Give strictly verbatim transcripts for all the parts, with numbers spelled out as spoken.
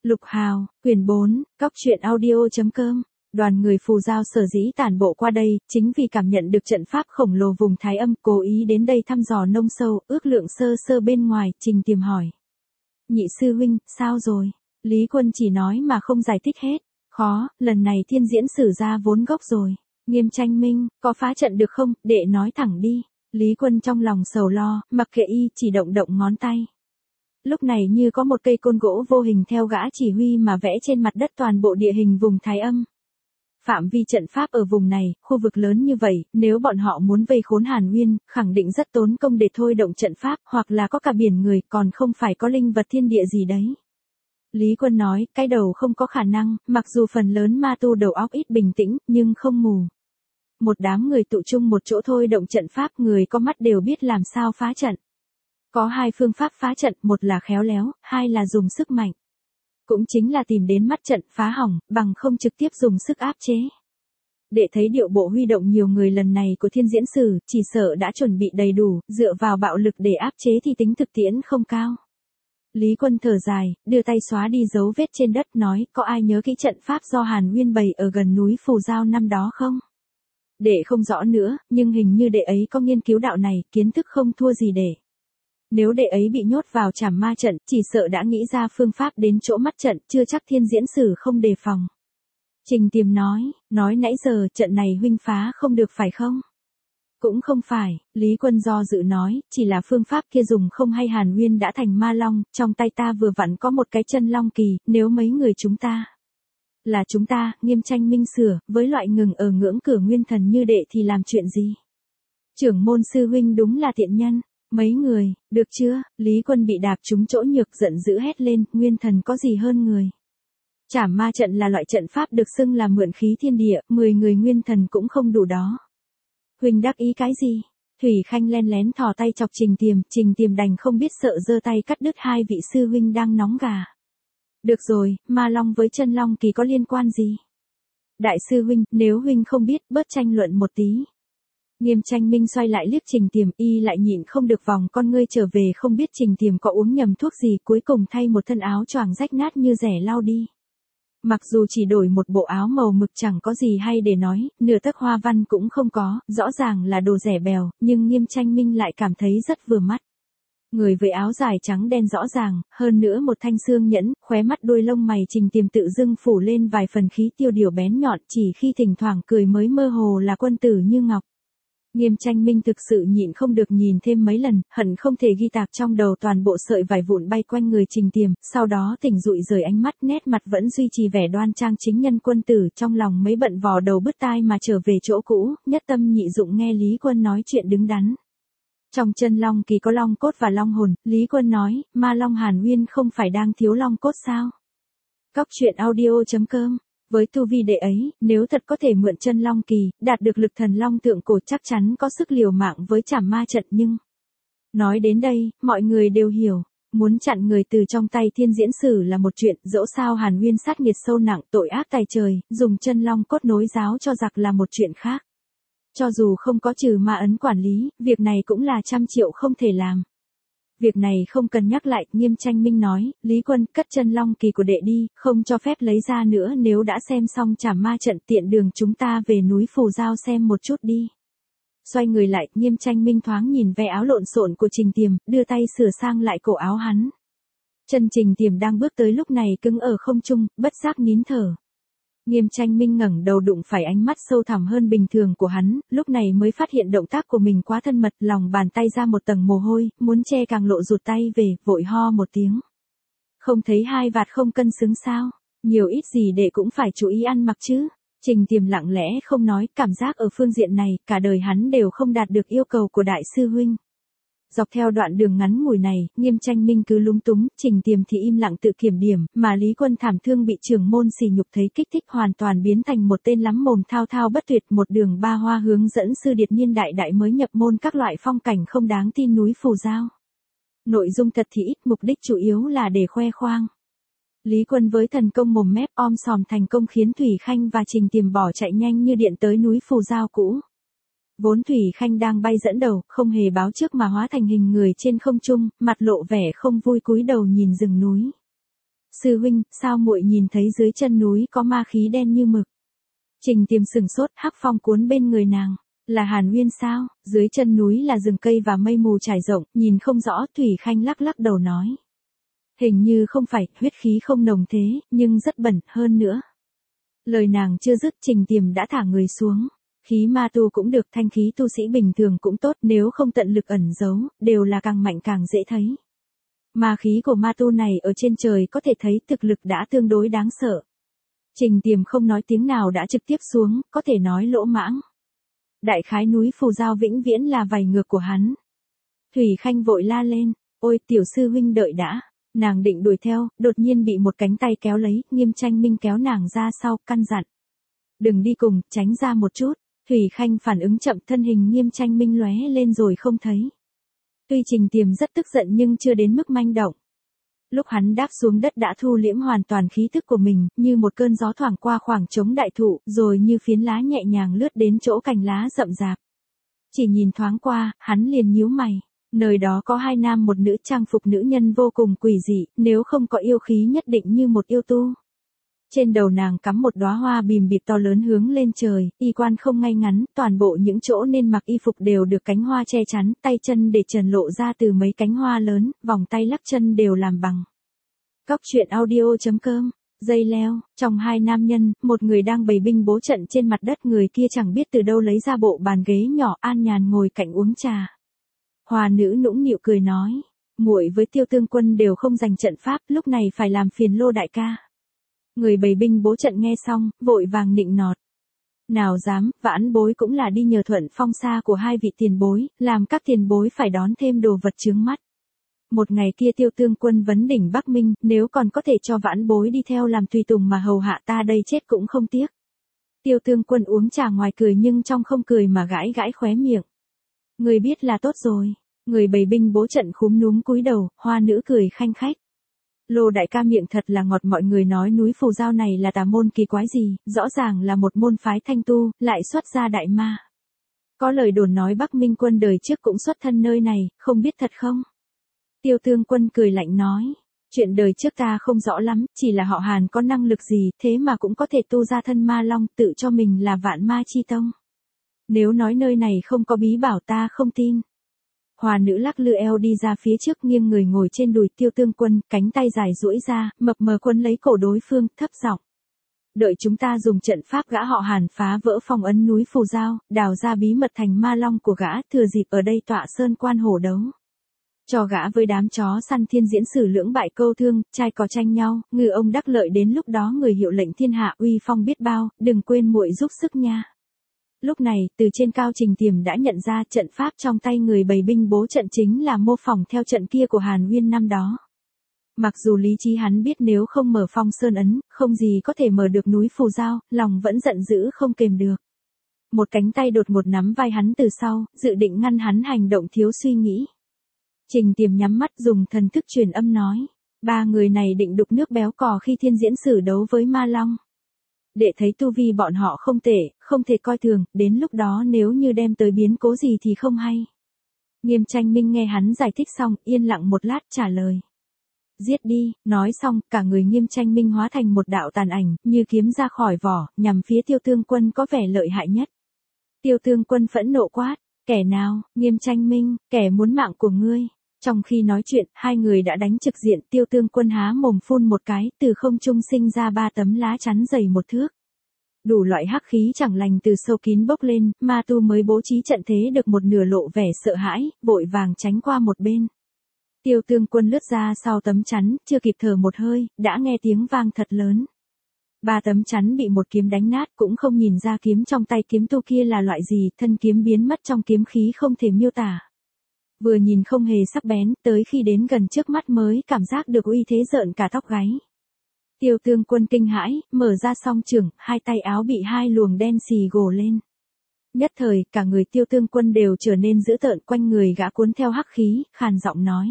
Lục Hào, quyển bốn, cóc truyện audio.com. Đoàn người Phù Giao sở dĩ tản bộ qua đây, chính vì cảm nhận được trận pháp khổng lồ vùng Thái Âm, cố ý đến đây thăm dò nông sâu, ước lượng sơ sơ bên ngoài. Trình Tiềm hỏi: Nhị sư huynh, sao rồi? Lý Quân chỉ nói mà không giải thích hết. Khó, lần này thiên diễn sử ra vốn gốc rồi. Nghiêm Tranh Minh, có phá trận được không, đệ nói thẳng đi. Lý Quân trong lòng sầu lo, mặc kệ y, chỉ động động ngón tay. Lúc này như có một cây côn gỗ vô hình theo gã chỉ huy mà vẽ trên mặt đất toàn bộ địa hình vùng Thái Âm. Phạm vi trận pháp ở vùng này, khu vực lớn như vậy, nếu bọn họ muốn vây khốn Hàn Nguyên, khẳng định rất tốn công để thôi động trận pháp, hoặc là có cả biển người, còn không phải có linh vật thiên địa gì đấy. Lý Quân nói, cái đầu không có khả năng, mặc dù phần lớn ma tu đầu óc ít bình tĩnh, nhưng không mù. Một đám người tụ chung một chỗ thôi động trận pháp, người có mắt đều biết làm sao phá trận. Có hai phương pháp phá trận, một là khéo léo, hai là dùng sức mạnh. Cũng chính là tìm đến mắt trận phá hỏng, bằng không trực tiếp dùng sức áp chế. Để thấy điệu bộ huy động nhiều người lần này của thiên diễn sử, chỉ sợ đã chuẩn bị đầy đủ, dựa vào bạo lực để áp chế thì tính thực tiễn không cao. Lý Quân thở dài, đưa tay xóa đi dấu vết trên đất, nói, có ai nhớ kỹ trận pháp do Hàn Nguyên bày ở gần núi Phù Giao năm đó không? Đệ không rõ nữa, nhưng hình như đệ ấy có nghiên cứu đạo này, kiến thức không thua gì đệ. Nếu đệ ấy bị nhốt vào trảm ma trận, chỉ sợ đã nghĩ ra phương pháp đến chỗ mắt trận, chưa chắc thiên diễn sử không đề phòng. Trình Tiềm nói, nói nãy giờ trận này huynh phá không được phải không? Cũng không phải, Lý Quân do dự nói, chỉ là phương pháp kia dùng không hay. Hàn Nguyên đã thành ma long, trong tay ta vừa vặn có một cái chân long kỳ, nếu mấy người chúng ta. Là chúng ta, Nghiêm Tranh Minh sửa, với loại ngừng ở ngưỡng cửa nguyên thần như đệ thì làm chuyện gì? Trưởng môn sư huynh đúng là tiện nhân. Mấy người, được chưa? Lý Quân bị đạp trúng chỗ nhược, giận dữ hét lên, nguyên thần có gì hơn người. Trảm ma trận là loại trận pháp được xưng là mượn khí thiên địa, mười người nguyên thần cũng không đủ đó. Huynh đắc ý cái gì? Thủy Khanh len lén thò tay chọc Trình Tiềm, Trình Tiềm đành không biết sợ giơ tay cắt đứt hai vị sư huynh đang nóng gà. Được rồi, ma long với chân long kỳ có liên quan gì? Đại sư huynh, nếu huynh không biết, bớt tranh luận một tí. Nghiêm Tranh Minh xoay lại liếc Trình Tiềm, y lại nhịn không được vòng con ngươi trở về, không biết Trình Tiềm có uống nhầm thuốc gì, cuối cùng thay một thân áo choàng rách nát như rẻ lau đi. Mặc dù chỉ đổi một bộ áo màu mực chẳng có gì hay để nói, nửa tấc hoa văn cũng không có, rõ ràng là đồ rẻ bèo, nhưng Nghiêm Tranh Minh lại cảm thấy rất vừa mắt. Người với áo dài trắng đen rõ ràng, hơn nữa một thanh xương nhẫn, khóe mắt đuôi lông mày Trình Tiềm tự dưng phủ lên vài phần khí tiêu điều bén nhọn, chỉ khi thỉnh thoảng cười mới mơ hồ là quân tử như ngọc. Nghiêm Tranh Minh thực sự nhịn không được nhìn thêm mấy lần, hận không thể ghi tạc trong đầu toàn bộ sợi vải vụn bay quanh người Trình Tiềm, sau đó tỉnh dụi rời ánh mắt, nét mặt vẫn duy trì vẻ đoan trang chính nhân quân tử, trong lòng mấy bận vò đầu bứt tai mà trở về chỗ cũ, nhất tâm nhị dụng nghe Lý Quân nói chuyện đứng đắn. Trong chân long kỳ có long cốt và long hồn, Lý Quân nói, ma long Hàn Nguyên không phải đang thiếu long cốt sao? Cóc truyện audio.com. Với tu vi đệ ấy, nếu thật có thể mượn chân long kỳ, đạt được lực thần long thượng cổ chắc chắn có sức liều mạng với trảm ma trận, nhưng... Nói đến đây, mọi người đều hiểu, muốn chặn người từ trong tay thiên diễn sử là một chuyện, dẫu sao Hàn Nguyên sát nghiệt sâu nặng, tội ác tày trời, dùng chân long cốt nối giáo cho giặc là một chuyện khác. Cho dù không có trừ ma ấn quản lý, việc này cũng là trăm triệu không thể làm. Việc này không cần nhắc lại, Nghiêm Tranh Minh nói, Lý Quân cất chân long kỳ của đệ đi, không cho phép lấy ra nữa, nếu đã xem xong trảm ma trận tiện đường chúng ta về núi Phù Giao xem một chút đi. Xoay người lại, Nghiêm Tranh Minh thoáng nhìn ve áo lộn xộn của Trình Tiềm, đưa tay sửa sang lại cổ áo hắn. Chân Trình Tiềm đang bước tới lúc này cứng ở không trung, bất giác nín thở. Nghiêm Tranh Minh ngẩng đầu đụng phải ánh mắt sâu thẳm hơn bình thường của hắn, lúc này mới phát hiện động tác của mình quá thân mật, lòng bàn tay ra một tầng mồ hôi, muốn che càng lộ rụt tay về, vội ho một tiếng. Không thấy hai vạt không cân xứng sao, nhiều ít gì đệ cũng phải chú ý ăn mặc chứ. Trình Tiềm lặng lẽ không nói, cảm giác ở phương diện này, cả đời hắn đều không đạt được yêu cầu của đại sư huynh. Dọc theo đoạn đường ngắn ngủi này, Nghiêm Tranh Minh cứ lúng túng, Trình Tiềm thì im lặng tự kiểm điểm, mà Lý Quân thảm thương bị trưởng môn sỉ nhục thấy kích thích hoàn toàn biến thành một tên lắm mồm thao thao bất tuyệt, một đường ba hoa hướng dẫn sư điệt niên đại đại mới nhập môn các loại phong cảnh không đáng tin núi Phù Giao. Nội dung thật thì ít, mục đích chủ yếu là để khoe khoang. Lý Quân với thần công mồm mép om sòm thành công khiến Thủy Khanh và Trình Tiềm bỏ chạy nhanh như điện tới núi Phù Giao cũ. Vốn Thủy Khanh đang bay dẫn đầu, không hề báo trước mà hóa thành hình người trên không trung, mặt lộ vẻ không vui cúi đầu nhìn rừng núi. Sư huynh, sao muội nhìn thấy dưới chân núi có ma khí đen như mực? Trình Tiềm sừng sốt, hắc phong cuốn bên người nàng. Là Hàn Uyên sao? Dưới chân núi là rừng cây và mây mù trải rộng, nhìn không rõ. Thủy Khanh lắc lắc đầu nói. Hình như không phải, huyết khí không nồng thế, nhưng rất bẩn, hơn nữa. Lời nàng chưa dứt, Trình Tiềm đã thả người xuống. Khí ma tu cũng được, thanh khí tu sĩ bình thường cũng tốt, nếu không tận lực ẩn giấu, đều là càng mạnh càng dễ thấy. Ma khí của ma tu này ở trên trời có thể thấy thực lực đã tương đối đáng sợ. Trình Tiềm không nói tiếng nào đã trực tiếp xuống, có thể nói lỗ mãng. Đại khái núi Phù Giao vĩnh viễn là vảy ngược của hắn. Thủy Khanh vội la lên, ôi tiểu sư huynh đợi đã. Nàng định đuổi theo, đột nhiên bị một cánh tay kéo lấy, Nghiêm Tranh Minh kéo nàng ra sau, căn dặn. Đừng đi cùng, tránh ra một chút. Thủy Khanh phản ứng chậm, thân hình Nghiêm Tranh Minh lóe lên rồi không thấy. Tuy Trình Tiềm rất tức giận nhưng chưa đến mức manh động. Lúc hắn đáp xuống đất đã thu liễm hoàn toàn khí thức của mình, như một cơn gió thoảng qua khoảng trống đại thụ, rồi như phiến lá nhẹ nhàng lướt đến chỗ cành lá rậm rạp. Chỉ nhìn thoáng qua, hắn liền nhíu mày. Nơi đó có hai nam một nữ, trang phục nữ nhân vô cùng quỷ dị, nếu không có yêu khí nhất định như một yêu tu. Trên đầu nàng cắm một đóa hoa bìm bịp to lớn hướng lên trời, y quan không ngay ngắn, toàn bộ những chỗ nên mặc y phục đều được cánh hoa che chắn, tay chân để trần lộ ra từ mấy cánh hoa lớn, vòng tay lắc chân đều làm bằng. Cóc truyện audio chấm com, dây leo, trong hai nam nhân, một người đang bày binh bố trận trên mặt đất, người kia chẳng biết từ đâu lấy ra bộ bàn ghế nhỏ, an nhàn ngồi cạnh uống trà. Hoa nữ nũng nịu cười nói, muội với Tiêu Tương Quân đều không dành trận pháp, lúc này phải làm phiền Lô đại ca. Người bày binh bố trận nghe xong, vội vàng nịnh nọt. Nào dám, vãn bối cũng là đi nhờ thuận phong xa của hai vị tiền bối, làm các tiền bối phải đón thêm đồ vật chướng mắt. Một ngày kia Tiêu Tương Quân vấn đỉnh Bắc Minh, nếu còn có thể cho vãn bối đi theo làm tùy tùng mà hầu hạ ta đây chết cũng không tiếc. Tiêu Tương Quân uống trà ngoài cười nhưng trong không cười mà gãi gãi khóe miệng. Người biết là tốt rồi. Người bày binh bố trận khúm núm cúi đầu, hoa nữ cười khanh khách. Lô đại ca miệng thật là ngọt, mọi người nói núi Phù Giao này là tà môn kỳ quái gì, rõ ràng là một môn phái thanh tu, lại xuất ra đại ma. Có lời đồn nói Bắc Minh Quân đời trước cũng xuất thân nơi này, không biết thật không? Tiêu Tương Quân cười lạnh nói, chuyện đời trước ta không rõ lắm, chỉ là họ Hàn có năng lực gì thế mà cũng có thể tu ra thân ma long, tự cho mình là vạn ma chi tông. Nếu nói nơi này không có bí bảo ta không tin. Hoa nữ lắc lư eo đi ra phía trước, nghiêng người ngồi trên đùi Tiêu Tương Quân, cánh tay dài duỗi ra, mập mờ quấn lấy cổ đối phương, thấp giọng. Đợi chúng ta dùng trận pháp gã họ Hàn phá vỡ phong ấn núi Phù Giao, đào ra bí mật thành ma long của gã, thừa dịp ở đây tọa sơn quan hổ đấu. Cho gã với đám chó săn thiên diễn sử lưỡng bại câu thương, trai cò tranh nhau, ngư ông đắc lợi, đến lúc đó người hiệu lệnh thiên hạ uy phong biết bao, đừng quên muội giúp sức nha. Lúc này, từ trên cao Trình Tiềm đã nhận ra trận pháp trong tay người bày binh bố trận chính là mô phỏng theo trận kia của Hàn Uyên năm đó. Mặc dù lý trí hắn biết nếu không mở phong sơn ấn, không gì có thể mở được núi Phù Giao, lòng vẫn giận dữ không kềm được. Một cánh tay đột ngột nắm vai hắn từ sau, dự định ngăn hắn hành động thiếu suy nghĩ. Trình Tiềm nhắm mắt dùng thần thức truyền âm nói, ba người này định đục nước béo cò khi thiên diễn sử đấu với ma long. Để thấy tu vi bọn họ không tệ, không thể coi thường, đến lúc đó nếu như đem tới biến cố gì thì không hay. Nghiêm Tranh Minh nghe hắn giải thích xong, yên lặng một lát trả lời. Giết đi, nói xong, cả người Nghiêm Tranh Minh hóa thành một đạo tàn ảnh, như kiếm ra khỏi vỏ, nhằm phía Tiêu Tương Quân có vẻ lợi hại nhất. Tiêu Tương Quân phẫn nộ quát, kẻ nào? Nghiêm Tranh Minh, kẻ muốn mạng của ngươi. Trong khi nói chuyện, hai người đã đánh trực diện, Tiêu Tương Quân há mồm phun một cái, từ không trung sinh ra ba tấm lá chắn dày một thước. Đủ loại hắc khí chẳng lành từ sâu kín bốc lên, ma tu mới bố trí trận thế được một nửa lộ vẻ sợ hãi, vội vàng tránh qua một bên. Tiêu Tương Quân lướt ra sau tấm chắn, chưa kịp thở một hơi, đã nghe tiếng vang thật lớn. Ba tấm chắn bị một kiếm đánh nát, cũng không nhìn ra kiếm trong tay kiếm tu kia là loại gì, thân kiếm biến mất trong kiếm khí không thể miêu tả. Vừa nhìn không hề sắc bén, tới khi đến gần trước mắt mới cảm giác được uy thế rợn cả tóc gáy. Tiêu Tương Quân kinh hãi, mở ra song chưởng, hai tay áo bị hai luồng đen xì gồ lên. Nhất thời, cả người Tiêu Tương Quân đều trở nên dữ tợn, quanh người gã cuốn theo hắc khí, khàn giọng nói.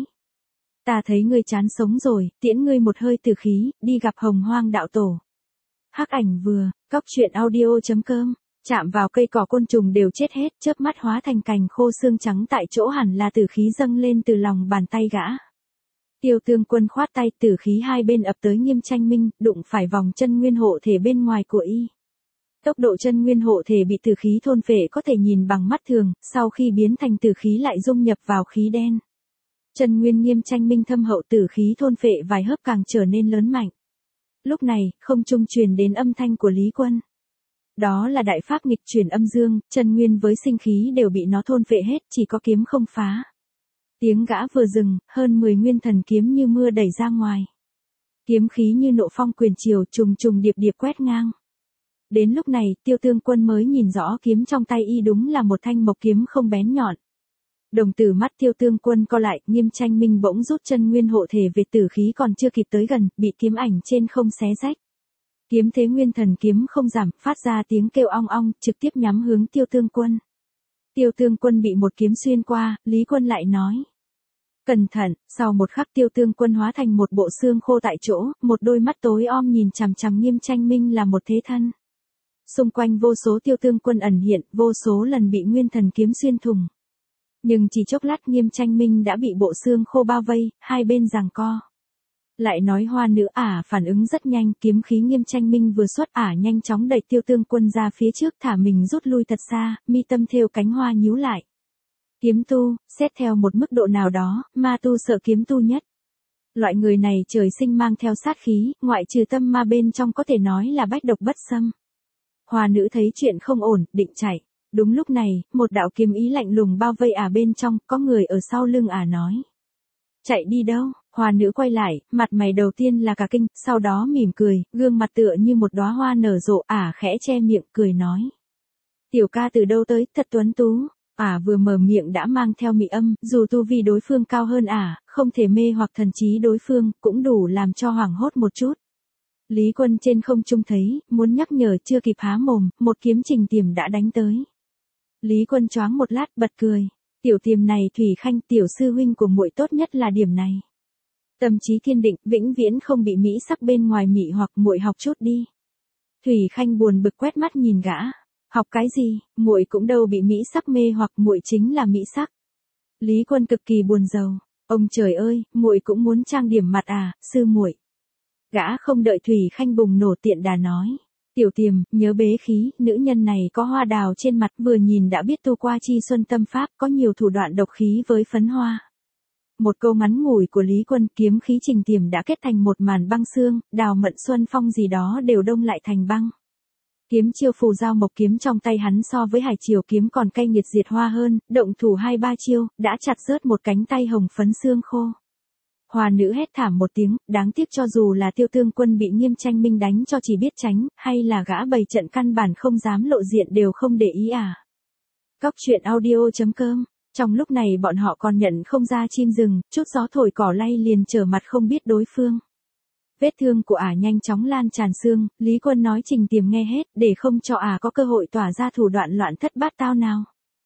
Ta thấy ngươi chán sống rồi, tiễn ngươi một hơi tử khí, đi gặp Hồng Hoang đạo tổ. Hắc ảnh vừa, cóc truyện audio chấm com, chạm vào cây cỏ côn trùng đều chết hết, chớp mắt hóa thành cành khô xương trắng tại chỗ, hẳn là tử khí dâng lên từ lòng bàn tay gã. Tiêu Tương Quân khoát tay, tử khí hai bên ập tới Nghiêm Tranh Minh, đụng phải vòng chân nguyên hộ thể bên ngoài của y. Tốc độ chân nguyên hộ thể bị tử khí thôn phệ có thể nhìn bằng mắt thường, sau khi biến thành tử khí lại dung nhập vào khí đen. Chân nguyên Nghiêm Tranh Minh thâm hậu, tử khí thôn phệ vài hớp càng trở nên lớn mạnh. Lúc này, không trung truyền đến âm thanh của Lý Quân. Đó là đại pháp nghịch chuyển âm dương, chân nguyên với sinh khí đều bị nó thôn phệ hết, chỉ có kiếm không phá. Tiếng gã vừa dừng, hơn mười nguyên thần kiếm như mưa đẩy ra ngoài. Kiếm khí như nộ phong quyền triều, trùng trùng điệp điệp quét ngang. Đến lúc này, Tiêu Tương Quân mới nhìn rõ kiếm trong tay y đúng là một thanh mộc kiếm không bén nhọn. Đồng tử mắt Tiêu Tương Quân co lại, Nghiêm Tranh Minh bỗng rút chân nguyên hộ thể về, tử khí còn chưa kịp tới gần, bị kiếm ảnh trên không xé rách. Kiếm thế nguyên thần kiếm không giảm, phát ra tiếng kêu ong ong, trực tiếp nhắm hướng Tiêu Tương Quân. Tiêu Tương Quân bị một kiếm xuyên qua, Lý Quân lại nói. Cẩn thận, sau một khắc Tiêu Tương Quân hóa thành một bộ xương khô tại chỗ, một đôi mắt tối om nhìn chằm chằm Nghiêm Tranh Minh là một thế thân. Xung quanh vô số Tiêu Tương Quân ẩn hiện, vô số lần bị nguyên thần kiếm xuyên thủng. Nhưng chỉ chốc lát Nghiêm Tranh Minh đã bị bộ xương khô bao vây, hai bên giằng co. Lại nói hoa nữ ả phản ứng rất nhanh, kiếm khí Nghiêm Tranh Minh vừa xuất ả nhanh chóng đẩy Tiêu Tương Quân ra phía trước, thả mình rút lui thật xa, mi tâm thêu cánh hoa nhíu lại. Kiếm tu, xét theo một mức độ nào đó, ma tu sợ kiếm tu nhất. Loại người này trời sinh mang theo sát khí, ngoại trừ tâm ma bên trong có thể nói là bách độc bất xâm. Hoa nữ thấy chuyện không ổn, định chạy. Đúng lúc này, một đạo kiếm ý lạnh lùng bao vây ả bên trong, có người ở sau lưng ả nói. Chạy đi đâu? Hoa nữ quay lại, mặt mày đầu tiên là cả kinh, sau đó mỉm cười, gương mặt tựa như một đóa hoa nở rộ, ả khẽ che miệng cười nói. Tiểu ca từ đâu tới, thật tuấn tú. Ả vừa mở miệng đã mang theo mị âm, dù tu vi đối phương cao hơn ả, không thể mê hoặc thần trí đối phương, cũng đủ làm cho hoảng hốt một chút. Lý Quân trên không trung thấy, muốn nhắc nhở chưa kịp há mồm, một kiếm Trình Tiềm đã đánh tới. Lý Quân choáng một lát bật cười. Tiểu Tiềm này Thủy Khanh, tiểu sư huynh của muội tốt nhất là điểm này. Tâm trí kiên định, vĩnh viễn không bị mỹ sắc bên ngoài mị hoặc, muội học chút đi. Thủy Khanh buồn bực quét mắt nhìn gã. Học cái gì, muội cũng đâu bị mỹ sắc mê hoặc, muội chính là mỹ sắc. Lý Quân cực kỳ buồn rầu. Ông trời ơi, muội cũng muốn trang điểm mặt à, sư muội. Gã không đợi Thủy Khanh bùng nổ tiện đà nói. Tiểu Tiềm, nhớ bế khí, nữ nhân này có hoa đào trên mặt, vừa nhìn đã biết tu qua chi xuân tâm pháp, có nhiều thủ đoạn độc khí với phấn hoa. Một câu ngắn ngủi của Lý Quân, kiếm khí Trình Tiềm đã kết thành một màn băng xương, đào mận xuân phong gì đó đều đông lại thành băng. Kiếm chiêu phù giao mộc kiếm trong tay hắn so với hải triều kiếm còn cay nghiệt diệt hoa hơn, động thủ hai ba chiêu, đã chặt rớt một cánh tay hồng phấn xương khô. Hoa nữ hét thảm một tiếng, đáng tiếc cho dù là Tiêu Tương Quân bị Nghiêm Tranh Minh đánh cho chỉ biết tránh, hay là gã bày trận căn bản không dám lộ diện đều không để ý à. Cóc truyện audio chấm com. Trong lúc này bọn họ còn nhận không ra chim rừng, chút gió thổi cỏ lay liền trở mặt không biết đối phương. Vết thương của ả nhanh chóng lan tràn xương, Lý Quân nói Trình Tiềm nghe hết, để không cho ả có cơ hội tỏa ra thủ đoạn loạn thất bát tao nào.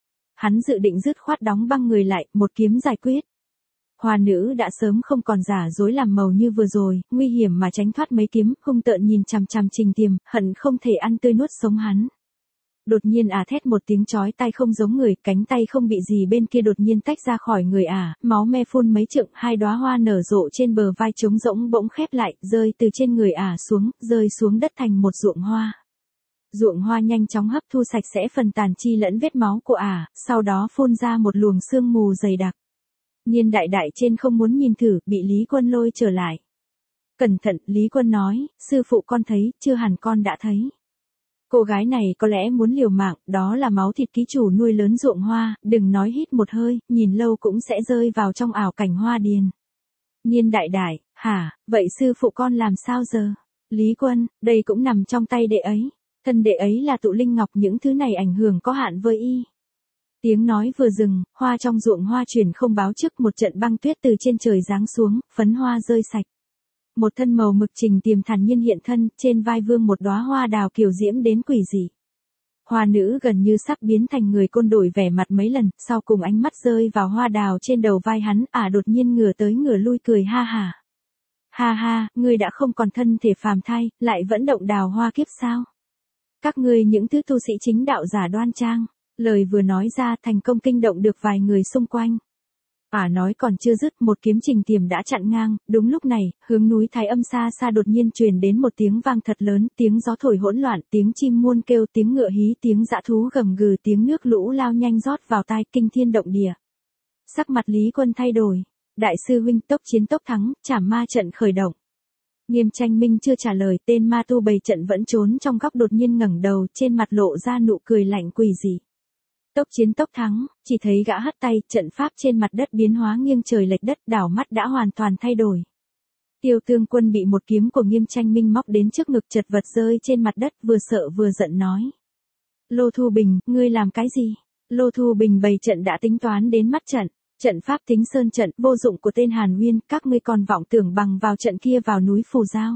Hắn dự định dứt khoát đóng băng người lại, một kiếm giải quyết. Hoa nữ đã sớm không còn giả dối làm màu như vừa rồi, nguy hiểm mà tránh thoát mấy kiếm, hung tợn nhìn chằm chằm Trình Tiềm, hận không thể ăn tươi nuốt sống hắn. Đột nhiên ả thét một tiếng chói tai không giống người, cánh tay không bị gì bên kia đột nhiên tách ra khỏi người ả, máu me phun mấy trượng, hai đóa hoa nở rộ trên bờ vai trống rỗng bỗng khép lại, rơi từ trên người ả xuống, rơi xuống đất thành một ruộng hoa. Ruộng hoa nhanh chóng hấp thu sạch sẽ phần tàn chi lẫn vết máu của ả, sau đó phun ra một luồng sương mù dày đặc. Nhiên đại đại trên không muốn nhìn thử, bị Lý Quân lôi trở lại. Cẩn thận, Lý Quân nói, sư phụ con thấy, chưa hẳn con đã thấy. Cô gái này có lẽ muốn liều mạng, đó là máu thịt ký chủ nuôi lớn ruộng hoa, đừng nói hít một hơi, nhìn lâu cũng sẽ rơi vào trong ảo cảnh hoa điền. Nhiên đại đại, hả, vậy sư phụ con làm sao giờ? Lý Quân, đây cũng nằm trong tay đệ ấy. Thân đệ ấy là tụ linh ngọc, những thứ này ảnh hưởng có hạn với y. Tiếng nói vừa dừng, hoa trong ruộng hoa chuyển không báo trước, một trận băng tuyết từ trên trời giáng xuống, phấn hoa rơi sạch. Một thân màu mực Trình Tiềm thản nhiên hiện thân, trên vai vương một đóa hoa đào kiều diễm đến quỷ dị. Hoa nữ gần như sắp biến thành người côn, đổi vẻ mặt mấy lần, sau cùng ánh mắt rơi vào hoa đào trên đầu vai hắn, ả à đột nhiên ngửa tới ngửa lui cười ha hả. Ha ha, ngươi đã không còn thân thể phàm thai, lại vẫn động đào hoa kiếp sao? Các ngươi những thứ tu sĩ chính đạo giả đoan trang. Lời vừa nói ra thành công kinh động được vài người xung quanh. Ả nói còn chưa dứt, một kiếm Trình Tiềm đã chặn ngang, đúng lúc này, hướng núi Thái Âm xa xa đột nhiên truyền đến một tiếng vang thật lớn, tiếng gió thổi hỗn loạn, tiếng chim muôn kêu, tiếng ngựa hí, tiếng dã thú gầm gừ, tiếng nước lũ lao nhanh rót vào tai, kinh thiên động địa. Sắc mặt Lý Quân thay đổi, đại sư huynh, tốc chiến tốc thắng, Trảm Ma trận khởi động. Nghiêm Tranh Minh chưa trả lời, tên ma tu bày trận vẫn trốn trong góc đột nhiên ngẩng đầu, trên mặt lộ ra nụ cười lạnh quỷ dị. Tốc chiến tốc thắng, chỉ thấy gã hất tay, trận pháp trên mặt đất biến hóa nghiêng trời lệch đất, đảo mắt đã hoàn toàn thay đổi. Tiêu Tương Quân bị một kiếm của Nghiêm Tranh Minh móc đến trước ngực, chật vật rơi trên mặt đất, vừa sợ vừa giận nói: Lô Thu Bình, ngươi làm cái gì? Lô Thu Bình bày trận đã tính toán đến mắt trận, trận pháp Tính Sơn trận, vô dụng của tên Hàn Nguyên, các ngươi còn vọng tưởng bằng vào trận kia vào núi Phù Giao.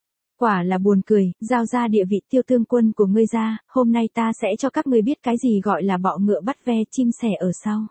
Quả là buồn cười, giao ra địa vị Tiêu Tương Quân của ngươi ra, hôm nay ta sẽ cho các ngươi biết cái gì gọi là bọ ngựa bắt ve, chim sẻ ở sau.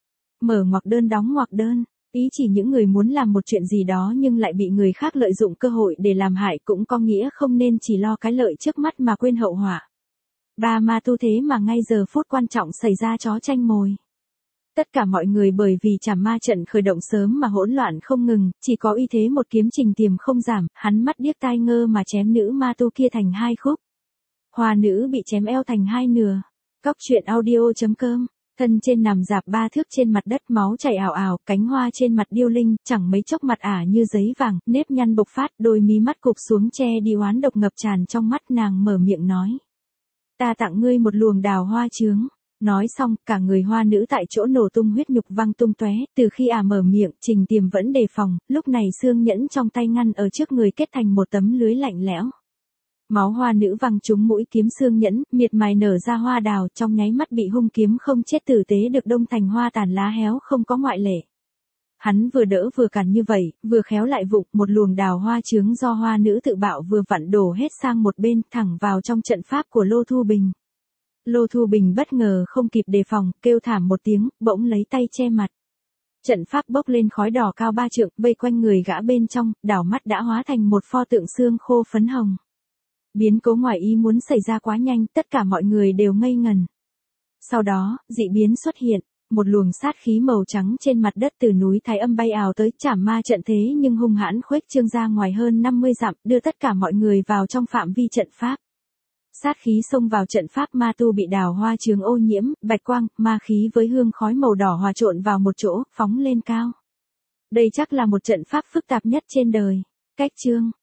Mở ngoặc đơn đóng ngoặc đơn, ý chỉ những người muốn làm một chuyện gì đó nhưng lại bị người khác lợi dụng cơ hội để làm hại, cũng có nghĩa không nên chỉ lo cái lợi trước mắt mà quên hậu họa. Ba ma tu thế mà ngay giờ phút quan trọng xảy ra chó tranh mồi. Tất cả mọi người bởi vì Trảm Ma trận khởi động sớm mà hỗn loạn không ngừng, chỉ có uy thế một kiếm Trình Tiềm không giảm, hắn mắt điếc tai ngơ mà chém nữ ma tu kia thành hai khúc. Hoa nữ bị chém eo thành hai nửa. Cóc truyện audio chấm com, thân trên nằm rạp ba thước trên mặt đất, máu chảy ảo ảo, cánh hoa trên mặt điêu linh, chẳng mấy chốc mặt ả như giấy vàng, nếp nhăn bộc phát, đôi mí mắt cụp xuống che đi oán độc ngập tràn trong mắt, nàng mở miệng nói: Ta tặng ngươi một luồng đào hoa chướng. Nói xong, cả người hoa nữ tại chỗ nổ tung huyết nhục văng tung tóe, từ khi ả mở miệng, Trình Tiềm vẫn đề phòng, lúc này xương nhẫn trong tay ngăn ở trước người kết thành một tấm lưới lạnh lẽo. Máu hoa nữ văng trúng mũi kiếm xương nhẫn, miệt mài nở ra hoa đào, trong nháy mắt bị hung kiếm không chết tử tế được đông thành hoa tàn lá héo, không có ngoại lệ. Hắn vừa đỡ vừa cản như vậy, vừa khéo lại vụng, một luồng đào hoa chướng do hoa nữ tự bạo vừa vặn đổ hết sang một bên, thẳng vào trong trận pháp của Lô Thu Bình. Lô Thu Bình bất ngờ không kịp đề phòng, kêu thảm một tiếng, bỗng lấy tay che mặt. Trận pháp bốc lên khói đỏ cao ba trượng, vây quanh người gã bên trong, đảo mắt đã hóa thành một pho tượng xương khô phấn hồng. Biến cố ngoài ý muốn xảy ra quá nhanh, tất cả mọi người đều ngây ngần. Sau đó, dị biến xuất hiện, một luồng sát khí màu trắng trên mặt đất từ núi Thái Âm bay ào tới, Trảm Ma trận thế nhưng hung hãn khuếch trương ra ngoài hơn năm mươi dặm, đưa tất cả mọi người vào trong phạm vi trận pháp. Sát khí xông vào trận pháp, ma tu bị đào hoa chướng ô nhiễm, bạch quang, ma khí với hương khói màu đỏ hòa trộn vào một chỗ, phóng lên cao. Đây chắc là một trận pháp phức tạp nhất trên đời. Cách chương